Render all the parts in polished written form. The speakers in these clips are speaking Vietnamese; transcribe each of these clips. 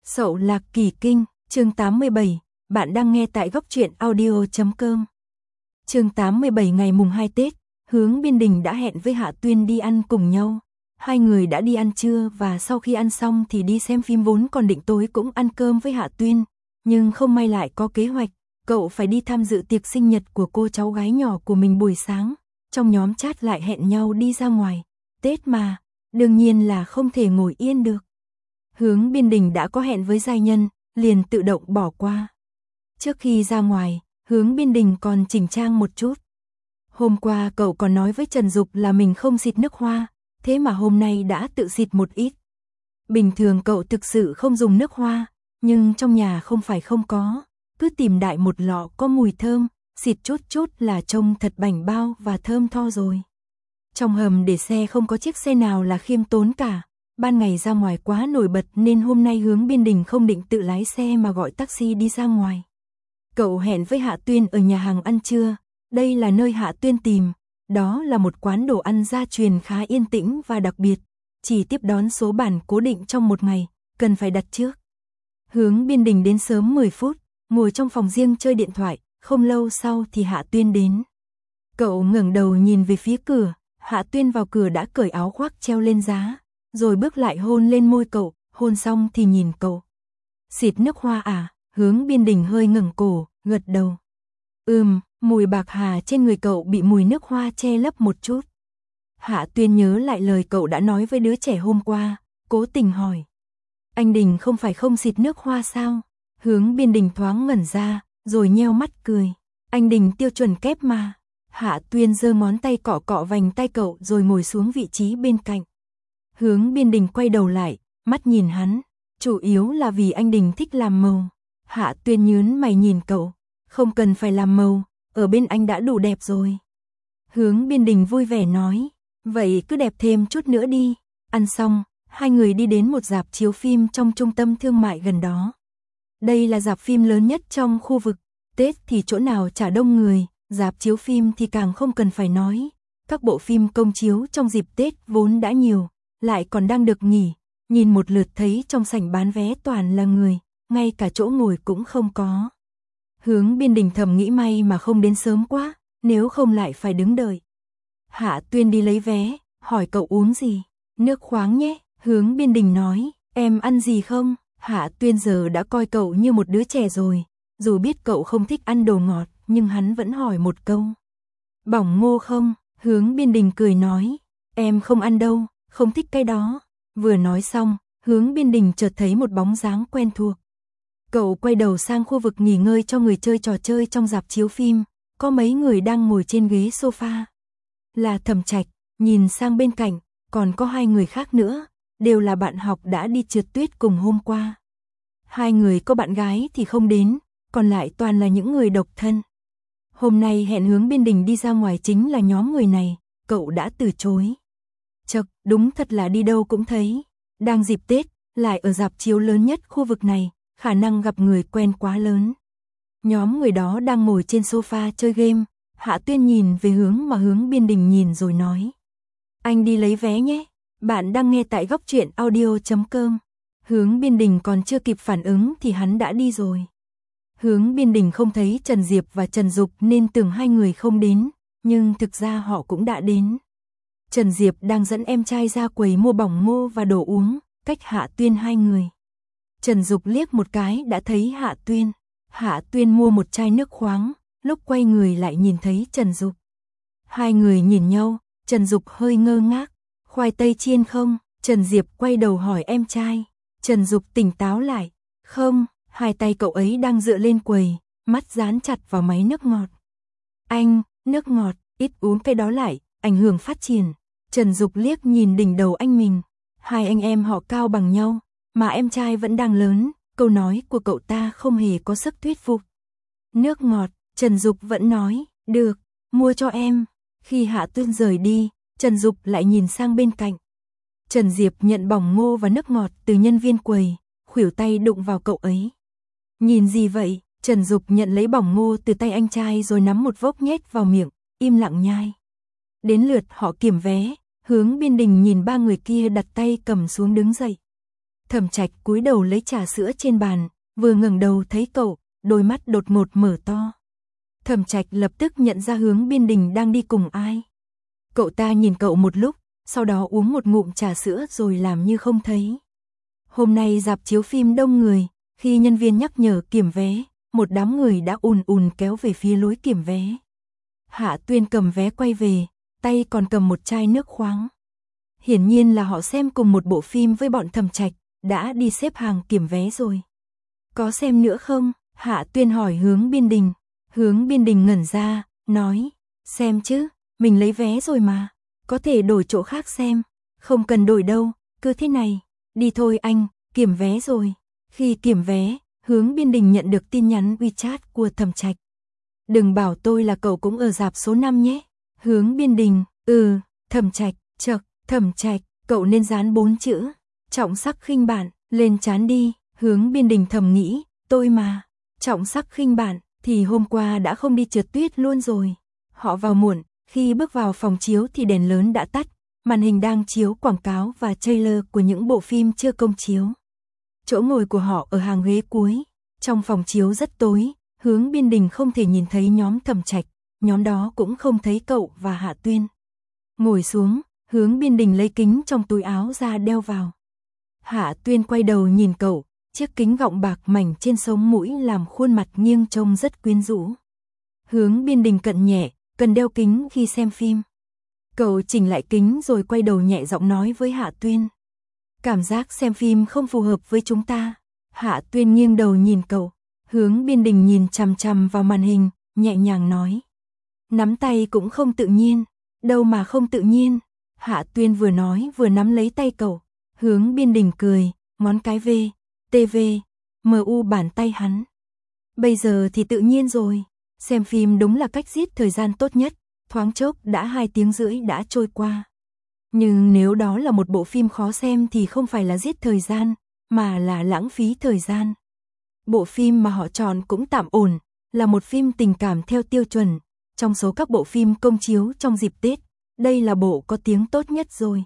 Sậu Lạc Kỳ Kinh, chương 87, bạn đang nghe tại góc truyện audio.com. Chương 87 ngày mùng 2 Tết, Hướng Biên Đình đã hẹn với Hạ Tuyên đi ăn cùng nhau. Hai người đã đi ăn trưa và sau khi ăn xong thì đi xem phim, vốn còn định tối cũng ăn cơm với Hạ Tuyên, nhưng không may lại có kế hoạch, cậu phải đi tham dự tiệc sinh nhật của cô cháu gái nhỏ của mình buổi sáng. Trong nhóm chat lại hẹn nhau đi ra ngoài. Tết mà, đương nhiên là không thể ngồi yên được. Hướng Biên Đình đã có hẹn với giai nhân, liền tự động bỏ qua. Trước khi ra ngoài, Hướng Biên Đình còn chỉnh trang một chút. Hôm qua cậu còn nói với Trần Dục là mình không xịt nước hoa, thế mà hôm nay đã tự xịt một ít. Bình thường cậu thực sự không dùng nước hoa, nhưng trong nhà không phải không có, cứ tìm đại một lọ có mùi thơm, xịt chút chút là trông thật bảnh bao và thơm tho rồi. Trong hầm để xe không có chiếc xe nào là khiêm tốn cả. Ban ngày ra ngoài quá nổi bật nên hôm nay Hướng Biên Đình không định tự lái xe mà gọi taxi đi ra ngoài. Cậu hẹn với Hạ Tuyên ở nhà hàng ăn trưa, đây là nơi Hạ Tuyên tìm, đó là một quán đồ ăn gia truyền khá yên tĩnh và đặc biệt, chỉ tiếp đón số bàn cố định trong một ngày, cần phải đặt trước. Hướng Biên Đình đến sớm 10 phút, ngồi trong phòng riêng chơi điện thoại, không lâu sau thì Hạ Tuyên đến. Cậu ngẩng đầu nhìn về phía cửa, Hạ Tuyên vào cửa đã cởi áo khoác treo lên giá, rồi bước lại hôn lên môi cậu, hôn xong thì nhìn cậu. Xịt nước hoa à? Hướng Biên Đình hơi ngẩng cổ, gật đầu. Mùi bạc hà trên người cậu bị mùi nước hoa che lấp một chút. Hạ Tuyên nhớ lại lời cậu đã nói với đứa trẻ hôm qua, cố tình hỏi. Anh Đình không phải không xịt nước hoa sao? Hướng Biên Đình thoáng ngẩn ra, rồi nheo mắt cười. Anh Đình tiêu chuẩn kép mà. Hạ Tuyên giơ ngón tay cọ cọ vành tay cậu rồi ngồi xuống vị trí bên cạnh. Hướng Biên Đình quay đầu lại, mắt nhìn hắn, chủ yếu là vì anh Đình thích làm màu. Hạ Tuyên nhướng mày nhìn cậu, không cần phải làm màu, ở bên anh đã đủ đẹp rồi. Hướng Biên Đình vui vẻ nói, vậy cứ đẹp thêm chút nữa đi. Ăn xong, hai người đi đến một rạp chiếu phim trong trung tâm thương mại gần đó. Đây là rạp phim lớn nhất trong khu vực, Tết thì chỗ nào chả đông người, rạp chiếu phim thì càng không cần phải nói. Các bộ phim công chiếu trong dịp Tết vốn đã nhiều, lại còn đang được nghỉ, nhìn một lượt thấy trong sảnh bán vé toàn là người, ngay cả chỗ ngồi cũng không có. Hướng Biên Đình thầm nghĩ may mà không đến sớm quá, nếu không lại phải đứng đợi. Hạ Tuyên đi lấy vé, hỏi cậu uống gì? Nước khoáng nhé, Hướng Biên Đình nói, em ăn gì không? Hạ Tuyên giờ đã coi cậu như một đứa trẻ rồi, dù biết cậu không thích ăn đồ ngọt, nhưng hắn vẫn hỏi một câu. Bỏng ngô không? Hướng Biên Đình cười nói, em không ăn đâu, không thích cái đó. Vừa nói xong, Hướng Biên Đình chợt thấy một bóng dáng quen thuộc. Cậu quay đầu sang khu vực nghỉ ngơi cho người chơi trò chơi trong rạp chiếu phim, có mấy người đang ngồi trên ghế sofa. Là Thẩm Trạch, nhìn sang bên cạnh, còn có hai người khác nữa, đều là bạn học đã đi trượt tuyết cùng hôm qua. Hai người có bạn gái thì không đến, còn lại toàn là những người độc thân. Hôm nay hẹn Hướng Biên Đình đi ra ngoài chính là nhóm người này, cậu đã từ chối. Chậc, đúng thật là đi đâu cũng thấy. Đang dịp Tết, lại ở rạp chiếu lớn nhất khu vực này, khả năng gặp người quen quá lớn. Nhóm người đó đang ngồi trên sofa chơi game, Hạ Tuyên nhìn về hướng mà Hướng Biên Đình nhìn rồi nói. Anh đi lấy vé nhé, bạn đang nghe tại góc truyện audio.com. Hướng Biên Đình còn chưa kịp phản ứng thì hắn đã đi rồi. Hướng Biên Đình không thấy Trần Diệp và Trần Dục nên tưởng hai người không đến, nhưng thực ra họ cũng đã đến. Trần Diệp đang dẫn em trai ra quầy mua bỏng ngô và đồ uống, cách Hạ Tuyên hai người. Trần Dục liếc một cái đã thấy Hạ Tuyên. Hạ Tuyên mua một chai nước khoáng, lúc quay người lại nhìn thấy Trần Dục. Hai người nhìn nhau, Trần Dục hơi ngơ ngác. Khoai tây chiên không? Trần Diệp quay đầu hỏi em trai. Trần Dục tỉnh táo lại. Không, hai tay cậu ấy đang dựa lên quầy, mắt dán chặt vào máy nước ngọt. Anh, nước ngọt, ít uống cái đó lại, ảnh hưởng phát triển. Trần Dục liếc nhìn đỉnh đầu anh mình. Hai anh em họ cao bằng nhau, mà em trai vẫn đang lớn, câu nói của cậu ta không hề có sức thuyết phục. Nước ngọt, Trần Dục vẫn nói, được, mua cho em. Khi Hạ Tuyên rời đi, Trần Dục lại nhìn sang bên cạnh. Trần Diệp nhận bỏng ngô và nước ngọt từ nhân viên quầy, khuỷu tay đụng vào cậu ấy. Nhìn gì vậy? Trần Dục nhận lấy bỏng ngô từ tay anh trai rồi nắm một vốc nhét vào miệng, im lặng nhai. Đến lượt họ kiểm vé, Hướng Biên Đình nhìn ba người kia đặt tay cầm xuống đứng dậy. Thẩm Trạch cúi đầu lấy trà sữa trên bàn, vừa ngẩng đầu thấy cậu, đôi mắt đột ngột mở to. Thẩm Trạch lập tức nhận ra Hướng Biên Đình đang đi cùng ai. Cậu ta nhìn cậu một lúc, sau đó uống một ngụm trà sữa rồi làm như không thấy. Hôm nay rạp chiếu phim đông người, khi nhân viên nhắc nhở kiểm vé, một đám người đã ùn ùn kéo về phía lối kiểm vé. Hạ Tuyên cầm vé quay về, tay còn cầm một chai nước khoáng. Hiển nhiên là họ xem cùng một bộ phim với bọn Thẩm Trạch, đã đi xếp hàng kiểm vé rồi. Có xem nữa không? Hạ Tuyên hỏi Hướng Biên Đình. Hướng Biên Đình ngẩn ra, nói, xem chứ, mình lấy vé rồi mà, có thể đổi chỗ khác xem. Không cần đổi đâu, cứ thế này, đi thôi anh, kiểm vé rồi. Khi kiểm vé, Hướng Biên Đình nhận được tin nhắn WeChat của Thẩm Trạch. Đừng bảo tôi là cậu cũng ở rạp số 5 nhé. Hướng Biên Đình, Thẩm Trạch, Thẩm Trạch, cậu nên dán 4 chữ, trọng sắc khinh bạn, lên trán đi. Hướng Biên Đình thầm nghĩ, tôi mà, trọng sắc khinh bạn, thì hôm qua đã không đi trượt tuyết luôn rồi. Họ vào muộn, khi bước vào phòng chiếu thì đèn lớn đã tắt, màn hình đang chiếu quảng cáo và trailer của những bộ phim chưa công chiếu. Chỗ ngồi của họ ở hàng ghế cuối, trong phòng chiếu rất tối, Hướng Biên Đình không thể nhìn thấy nhóm Thẩm Trạch, nhóm đó cũng không thấy cậu và Hạ Tuyên. Ngồi xuống, Hướng Biên Đình lấy kính trong túi áo ra đeo vào. Hạ Tuyên quay đầu nhìn cậu, chiếc kính gọng bạc mảnh trên sống mũi làm khuôn mặt nghiêng trông rất quyến rũ. Hướng Biên Đình cận nhẹ, cần đeo kính khi xem phim. Cậu chỉnh lại kính rồi quay đầu nhẹ giọng nói với Hạ Tuyên. Cảm giác xem phim không phù hợp với chúng ta. Hạ Tuyên nghiêng đầu nhìn cậu. Hướng Biên Đình nhìn chằm chằm vào màn hình, nhẹ nhàng nói. Nắm tay cũng không tự nhiên. Đâu mà không tự nhiên. Hạ Tuyên vừa nói vừa nắm lấy tay cậu. Hướng Biên Đình cười, ngón cái V, TV, MU bàn tay hắn. Bây giờ thì tự nhiên rồi. Xem phim đúng là cách giết thời gian tốt nhất. Thoáng chốc đã 2 tiếng rưỡi đã trôi qua. Nhưng nếu đó là một bộ phim khó xem thì không phải là giết thời gian, mà là lãng phí thời gian. Bộ phim mà họ chọn cũng tạm ổn, là một phim tình cảm theo tiêu chuẩn. Trong số các bộ phim công chiếu trong dịp Tết, đây là bộ có tiếng tốt nhất rồi.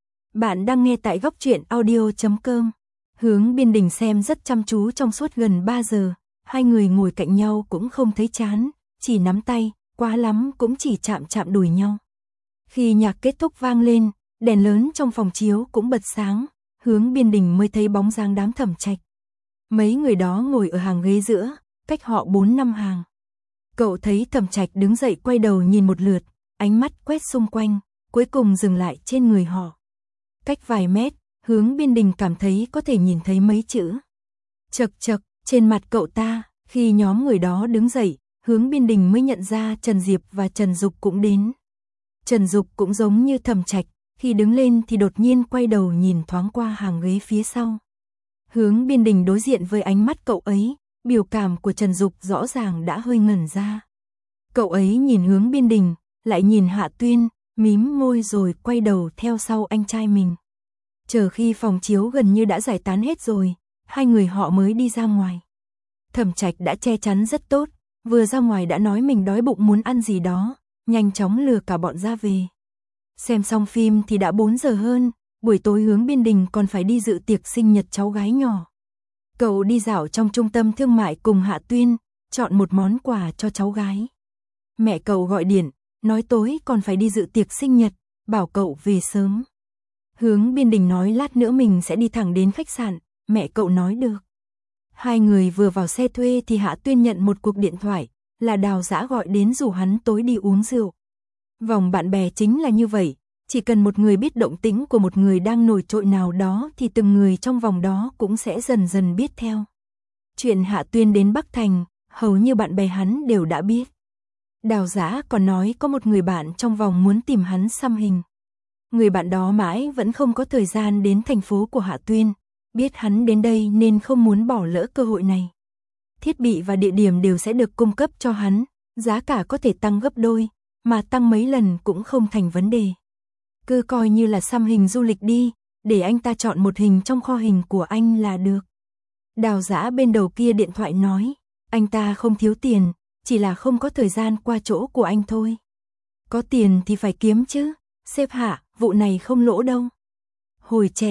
Bạn đang nghe tại Góc Truyện Audio.com. Hướng Biên Đình xem rất chăm chú trong suốt gần 3 giờ. Hai người ngồi cạnh nhau cũng không thấy chán, chỉ nắm tay, quá lắm cũng chỉ chạm chạm đùi nhau. Khi nhạc kết thúc vang lên, đèn lớn trong phòng chiếu cũng bật sáng, Hướng Biên Đình mới thấy bóng dáng đám Thẩm Trạch. Mấy người đó ngồi ở hàng ghế giữa, cách họ 4-5 hàng. Cậu thấy Thẩm Trạch đứng dậy quay đầu nhìn một lượt, ánh mắt quét xung quanh, cuối cùng dừng lại trên người họ. Cách vài mét, Hướng Biên Đình cảm thấy có thể nhìn thấy mấy chữ. Chật chật, trên mặt cậu ta. Khi nhóm người đó đứng dậy, Hướng Biên Đình mới nhận ra Trần Diệp và Trần Dục cũng đến. Trần Dục cũng giống như Thẩm Trạch, khi đứng lên thì đột nhiên quay đầu nhìn thoáng qua hàng ghế phía sau. Hướng Biên Đình đối diện với ánh mắt cậu ấy, biểu cảm của Trần Dục rõ ràng đã hơi ngẩn ra. Cậu ấy nhìn Hướng Biên Đình, lại nhìn Hạ Tuyên, mím môi rồi quay đầu theo sau anh trai mình. Chờ khi phòng chiếu gần như đã giải tán hết rồi, hai người họ mới đi ra ngoài. Thẩm Trạch đã che chắn rất tốt, vừa ra ngoài đã nói mình đói bụng muốn ăn gì đó, nhanh chóng lừa cả bọn ra về. Xem xong phim thì đã 4 giờ hơn, buổi tối Hướng Biên Đình còn phải đi dự tiệc sinh nhật cháu gái nhỏ. Cậu đi dạo trong trung tâm thương mại cùng Hạ Tuyên, chọn một món quà cho cháu gái. Mẹ cậu gọi điện, nói tối còn phải đi dự tiệc sinh nhật, bảo cậu về sớm. Hướng Biên Đình nói lát nữa mình sẽ đi thẳng đến khách sạn, mẹ cậu nói được. Hai người vừa vào xe thuê thì Hạ Tuyên nhận một cuộc điện thoại, là Đào Dã gọi đến rủ hắn tối đi uống rượu. Vòng bạn bè chính là như vậy, chỉ cần một người biết động tĩnh của một người đang nổi trội nào đó thì từng người trong vòng đó cũng sẽ dần dần biết theo. Chuyện Hạ Tuyên đến Bắc Thành, hầu như bạn bè hắn đều đã biết. Đào Dã còn nói có một người bạn trong vòng muốn tìm hắn xăm hình. Người bạn đó mãi vẫn không có thời gian đến thành phố của Hạ Tuyên, biết hắn đến đây nên không muốn bỏ lỡ cơ hội này. Thiết bị và địa điểm đều sẽ được cung cấp cho hắn, giá cả có thể tăng gấp đôi, mà tăng mấy lần cũng không thành vấn đề. Cứ coi như là xăm hình du lịch đi, để anh ta chọn một hình trong kho hình của anh là được. Đào Dã bên đầu kia điện thoại nói, anh ta không thiếu tiền, chỉ là không có thời gian qua chỗ của anh thôi. Có tiền thì phải kiếm chứ, sếp Hạ, vụ này không lỗ đâu. Hồi trẻ,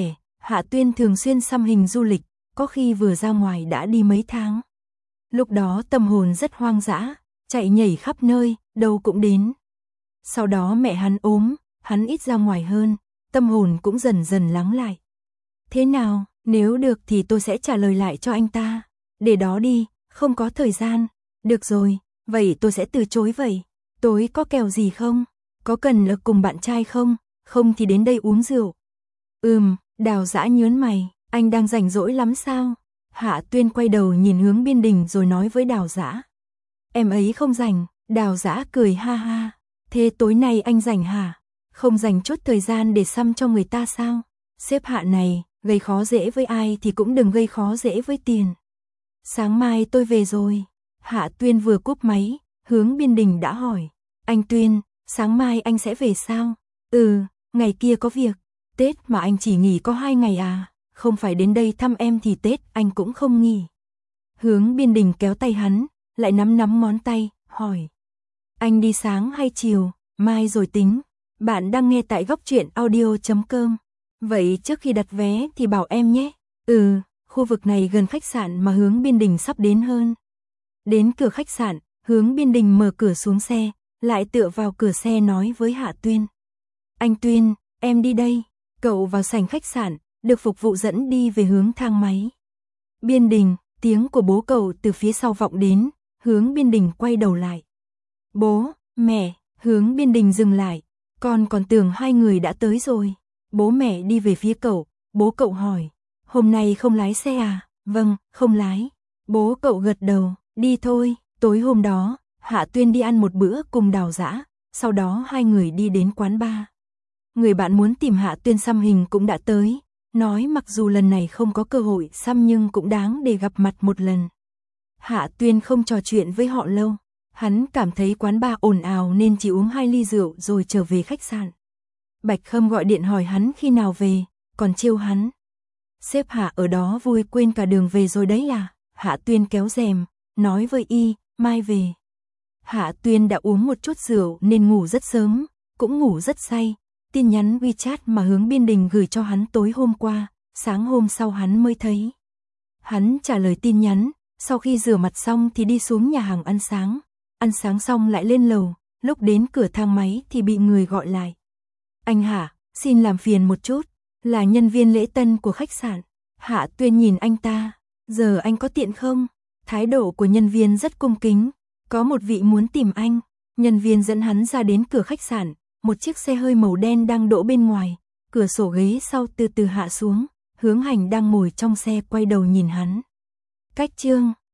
Hạ Tuyên thường xuyên xăm hình du lịch, có khi vừa ra ngoài đã đi mấy tháng. Lúc đó tâm hồn rất hoang dã, chạy nhảy khắp nơi, đâu cũng đến. Sau đó mẹ hắn ốm, hắn ít ra ngoài hơn, tâm hồn cũng dần dần lắng lại. Thế nào, nếu được thì tôi sẽ trả lời lại cho anh ta. Để đó đi, không có thời gian. Được rồi, vậy tôi sẽ từ chối vậy. Tối có kèo gì không? Có cần là cùng bạn trai không? Không thì đến đây uống rượu. Đào Dã nhớn mày, anh đang rảnh rỗi lắm sao? Hạ Tuyên quay đầu nhìn hướng Biên Đình rồi nói với Đào Dã. Em ấy không rảnh. Đào Dã cười ha ha. Thế tối nay anh rảnh hả? Không dành chút thời gian để xăm cho người ta sao? Sếp Hạ này, gây khó dễ với ai thì cũng đừng gây khó dễ với tiền. Sáng mai tôi về rồi. Hạ Tuyên vừa cúp máy, hướng Biên Đình đã hỏi. Anh Tuyên, sáng mai anh sẽ về sao? Ngày kia có việc. Tết mà anh chỉ nghỉ có 2 ngày à? Không phải đến đây thăm em thì Tết anh cũng không nghỉ. Hướng Biên Đình kéo tay hắn, lại nắm ngón tay, hỏi. Anh đi sáng hay chiều? Mai rồi tính. Bạn đang nghe tại Góc Truyện Audio.com. Vậy trước khi đặt vé thì bảo em nhé. Khu vực này gần khách sạn mà Hướng Biên Đình sắp đến hơn. Đến cửa khách sạn, Hướng Biên Đình mở cửa xuống xe, lại tựa vào cửa xe nói với Hạ Tuyên. Anh Tuyên, em đi đây. Cậu vào sảnh khách sạn, được phục vụ dẫn đi về hướng thang máy. Biên Đình, tiếng của bố cậu từ phía sau vọng đến, Hướng Biên Đình quay đầu lại. Bố, mẹ, Hướng Biên Đình dừng lại, con còn tưởng hai người đã tới rồi. Bố mẹ đi về phía cậu, bố cậu hỏi, hôm nay không lái xe à? Vâng, không lái. Bố cậu gật đầu, đi thôi. Tối hôm đó, Hạ Tuyên đi ăn một bữa cùng Đào Dã, sau đó hai người đi đến quán bar. Người bạn muốn tìm Hạ Tuyên xăm hình cũng đã tới, nói mặc dù lần này không có cơ hội xăm nhưng cũng đáng để gặp mặt một lần. Hạ Tuyên không trò chuyện với họ lâu, hắn cảm thấy quán bar ồn ào nên chỉ uống 2 ly rượu rồi trở về khách sạn. Bạch Khâm gọi điện hỏi hắn khi nào về, còn trêu hắn. Sếp Hạ ở đó vui quên cả đường về rồi đấy à? Hạ Tuyên kéo rèm, nói với y, mai về. Hạ Tuyên đã uống một chút rượu nên ngủ rất sớm, cũng ngủ rất say. Tin nhắn WeChat mà Hướng Biên Đình gửi cho hắn tối hôm qua, sáng hôm sau hắn mới thấy. Hắn trả lời tin nhắn, sau khi rửa mặt xong thì đi xuống nhà hàng ăn sáng xong lại lên lầu, lúc đến cửa thang máy thì bị người gọi lại. Anh Hạ, xin làm phiền một chút, là nhân viên lễ tân của khách sạn. Hạ Tuyên nhìn anh ta, giờ anh có tiện không? Thái độ của nhân viên rất cung kính, có một vị muốn tìm anh. Nhân viên dẫn hắn ra đến cửa khách sạn, một chiếc xe hơi màu đen đang đỗ bên ngoài, cửa sổ ghế sau từ từ hạ xuống, Hướng Hành đang ngồi trong xe quay đầu nhìn hắn. Cách chương